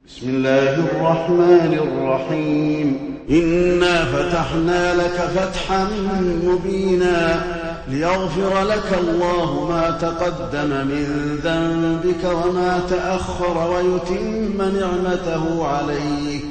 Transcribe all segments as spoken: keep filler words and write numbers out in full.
بسم الله الرحمن الرحيم إنا فتحنا لك فتحا مبينا ليغفر لك الله ما تقدم من ذنبك وما تأخر ويتم نعمته عليك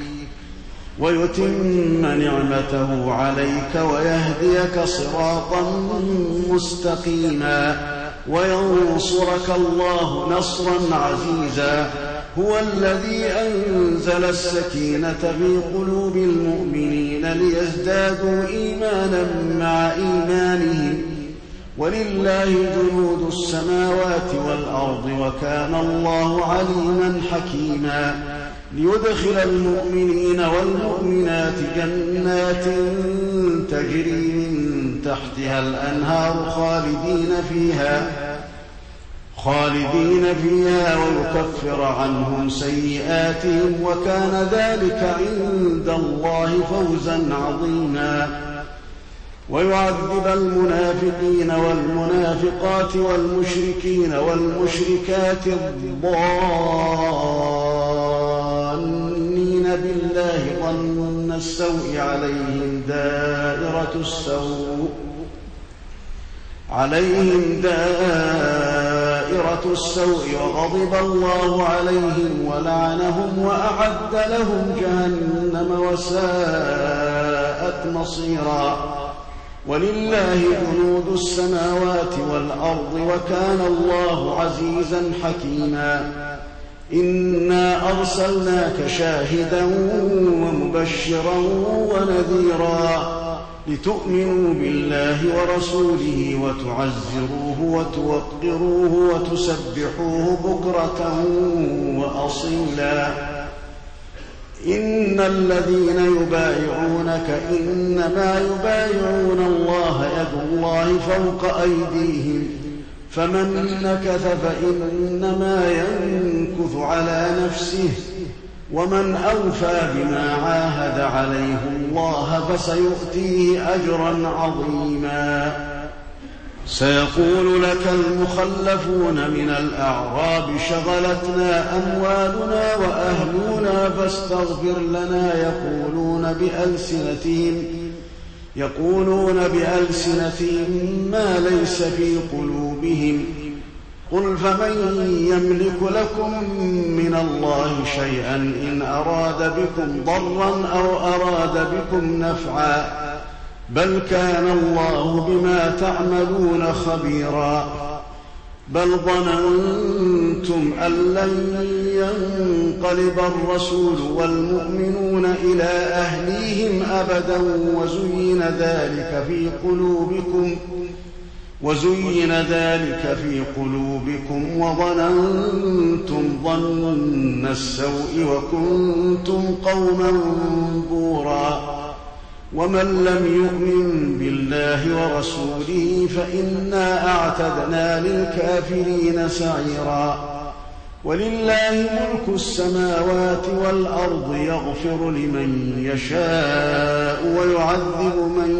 ويتم نعمته عليك ويهديك صراطا مستقيما وينصرك الله نصرا عزيزا. هو الذي أنزل السكينة في قلوب المؤمنين ليزدادوا إيمانا مع إيمانهم ولله جنود السماوات والأرض وكان الله عليما حكيما. ليدخل المؤمنين والمؤمنات جنات تجري من تحتها الأنهار خالدين فيها خالدين فيها ويكفر عنهم سيئاتهم وكان ذلك عند الله فوزا عظيما. ويعذب المنافقين والمنافقات والمشركين والمشركات الضالين بالله ظن السوء عليهم دائرة السوء عليهم دائرة السوء وغضب الله عليهم ولعنهم وأعد لهم جهنم وساءت مصيرا. ولله جنود السماوات والأرض وكان الله عزيزا حكيما. إنا أرسلناك شاهدا ومبشرا ونذيرا لتؤمنوا بالله ورسوله وتعزروه وتوقروه وتسبحوه بكرة وأصيلا. إن الذين يبايعونك إنما يبايعون الله يد الله فوق أيديهم فمن نكث فإنما ينكث على نفسه ومن أوفى بما عاهد عليه الله فسيؤتيه أجرا عظيما. سيقول لك المخلفون من الأعراب شغلتنا أموالنا وأهلنا فاستغفر لنا يقولون بألسنتهم يقولون بألسنتهم ما ليس في قلوبهم قل فمن يملك لكم من الله شيئا إن أراد بكم ضرا أو أراد بكم نفعا بل كان الله بما تعملون خبيرا. بل ظننتم أن لن ينقلب الرسول والمؤمنون إلى أهليهم أبدا وزين ذلك في قلوبكم وزين ذلك في قلوبكم وظننتم ظن السوء وكنتم قوما بورا. ومن لم يؤمن بالله ورسوله فإنا أعتدنا للكافرين سعيرا. ولله ملك السماوات والأرض يغفر لمن يشاء ويعذب من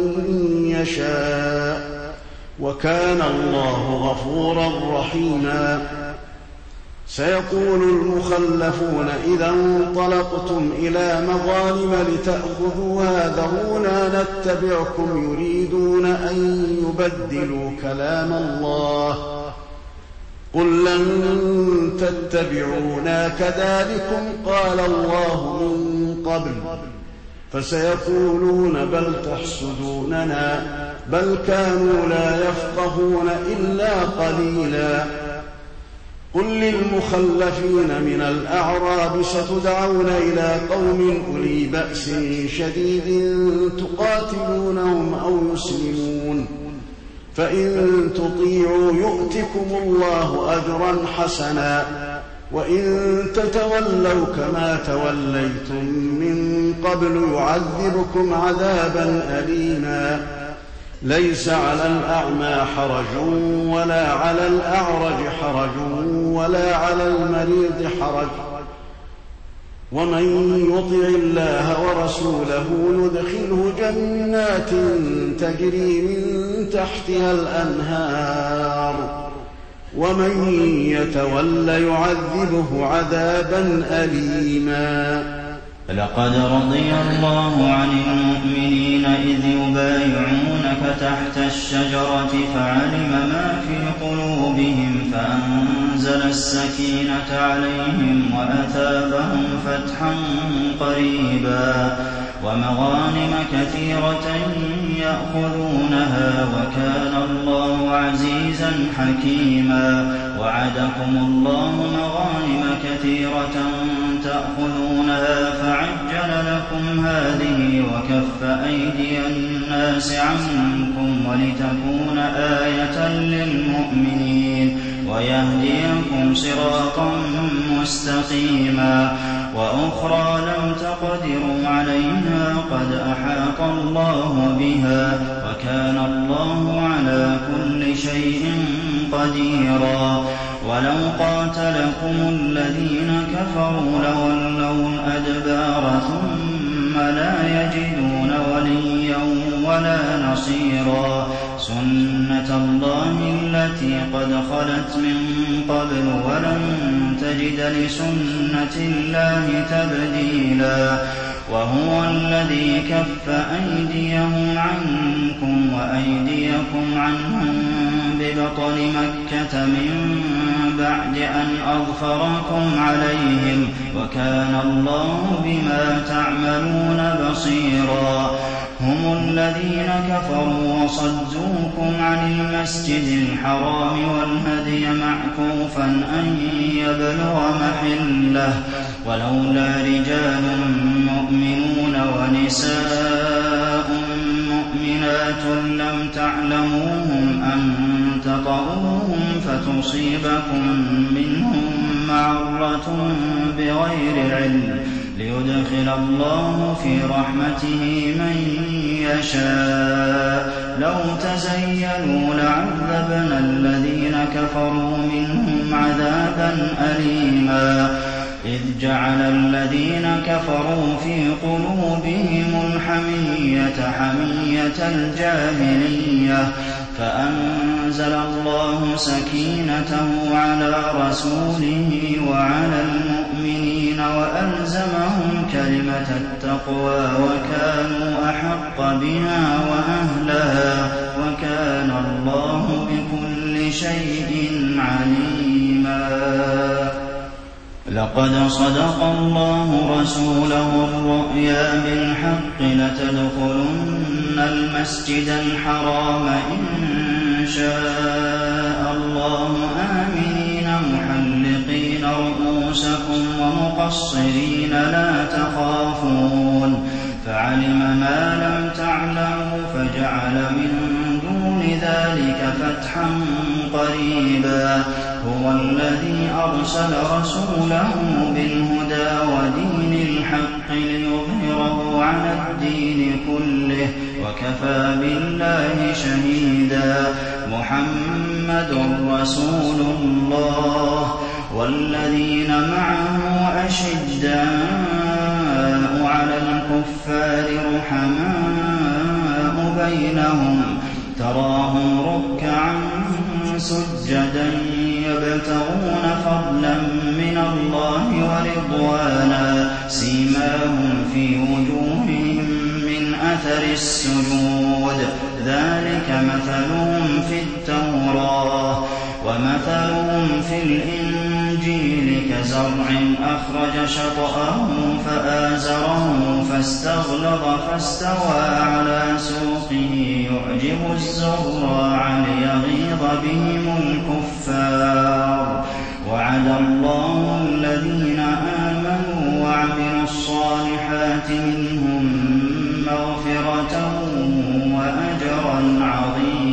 يشاء وكان الله غفورا رحيما. سيقول المخلفون إذا انطلقتم إلى مغانم لتأخذوها ذرونا نتبعكم يريدون أن يبدلوا كلام الله قل لن تتبعونا كذلكم قال الله من قبل فسيقولون بل تحسدوننا بل كانوا لا يفقهون إلا قليلا. قل للمخلفين من الأعراب ستدعون إلى قوم أولي بأس شديد تقاتلونهم أو يسلمون فإن تطيعوا يؤتكم الله أجرا حسنا وإن تتولوا كما توليتم من قبل يعذبكم عذابا أليما. ليس على الأعمى حرج ولا على الأعرج حرج ولا على المريض حرج ومن يطع الله ورسوله يدخله جنات تجري من تحتها الأنهار ومن يتول يعذبه عذابا أليما. لقد رضي الله عن المؤمنين إذ يبايعونك تحت الشجرة فعلم ما في قلوبهم فأنزل السكينة عليهم وأثابهم فتحا قريبا ومغانم كثيرة يأخذونها وكان الله عزيزا حكيما. وعدكم الله مغانم كثيرة تأخذونها فعجل لكم هذه وكف أيدي الناس عنكم ولتكون آية للمؤمنين ويهديكم صراطا مستقيما. وأخرى لم تقدروا عليها قد أحاط الله بها وكان الله على كل شيء قديرا. ولو قاتلكم الذين كفروا لولوا الأدبار ثم لا يجدون وليا ولا نصيرا. سنة الله التي قد خلت من قبل ولن تجد لسنة الله تبديلا. وهو الذي كف أيديهم عنكم وأيديكم عنهم ببطن مكة من بعد أن أظفركم عليهم وكان الله بما تعملون بصيرا. هم الذين كفروا وصدوكم عن المسجد الحرام والهدي معكوفا أن يبلغ محله ولولا رجال مؤمنون ونساء مؤمنات لم تعلموهم أن تطؤوهم فتصيبكم منهم معرة بغير علم ليدخل الله في رحمته من يشاء. لو تزيلوا لعذبنا الذين كفروا منهم عذابا أليما. إذ جعل الذين كفروا في قلوبهم الحمية حمية الجاهلية فأنزل الله سكينته على رسوله وعلى المؤمنين وألزمهم كلمة التقوى وكانوا أحق بها وأهلها وكان الله بكل شيء عليما. لقد صدق الله رسوله الرؤيا بالحق لتدخلن المسجد الحرام إن شاء الله آمنين محلقين رؤوسكم ومقصرين لا تخافون فعلم ما لم تعلموا فجعل من دون ذلك فتحا قريبا. هو الذي أرسل رسوله بالهدى ودين الحق ليظهره على الدين كله وكفى بالله شهيدا. محمد رسول الله والذين معه أشداء على الكفار رحماء بينهم تراهم ركعا سجدا يبتغون فضلا من الله ورضوانا سيماهم في وجوههم من أثر السجود ذلك مثلهم في التوراة ومثلهم في الإنجيل كزرع أخرج شطأه فآزره فاستغلظ فاستوى على سوقه يعجب الزراع ليغيظ بهم الكفار. وعد الله الذين آمنوا وعملوا الصالحات منهم مغفرة وأجرا عظيما.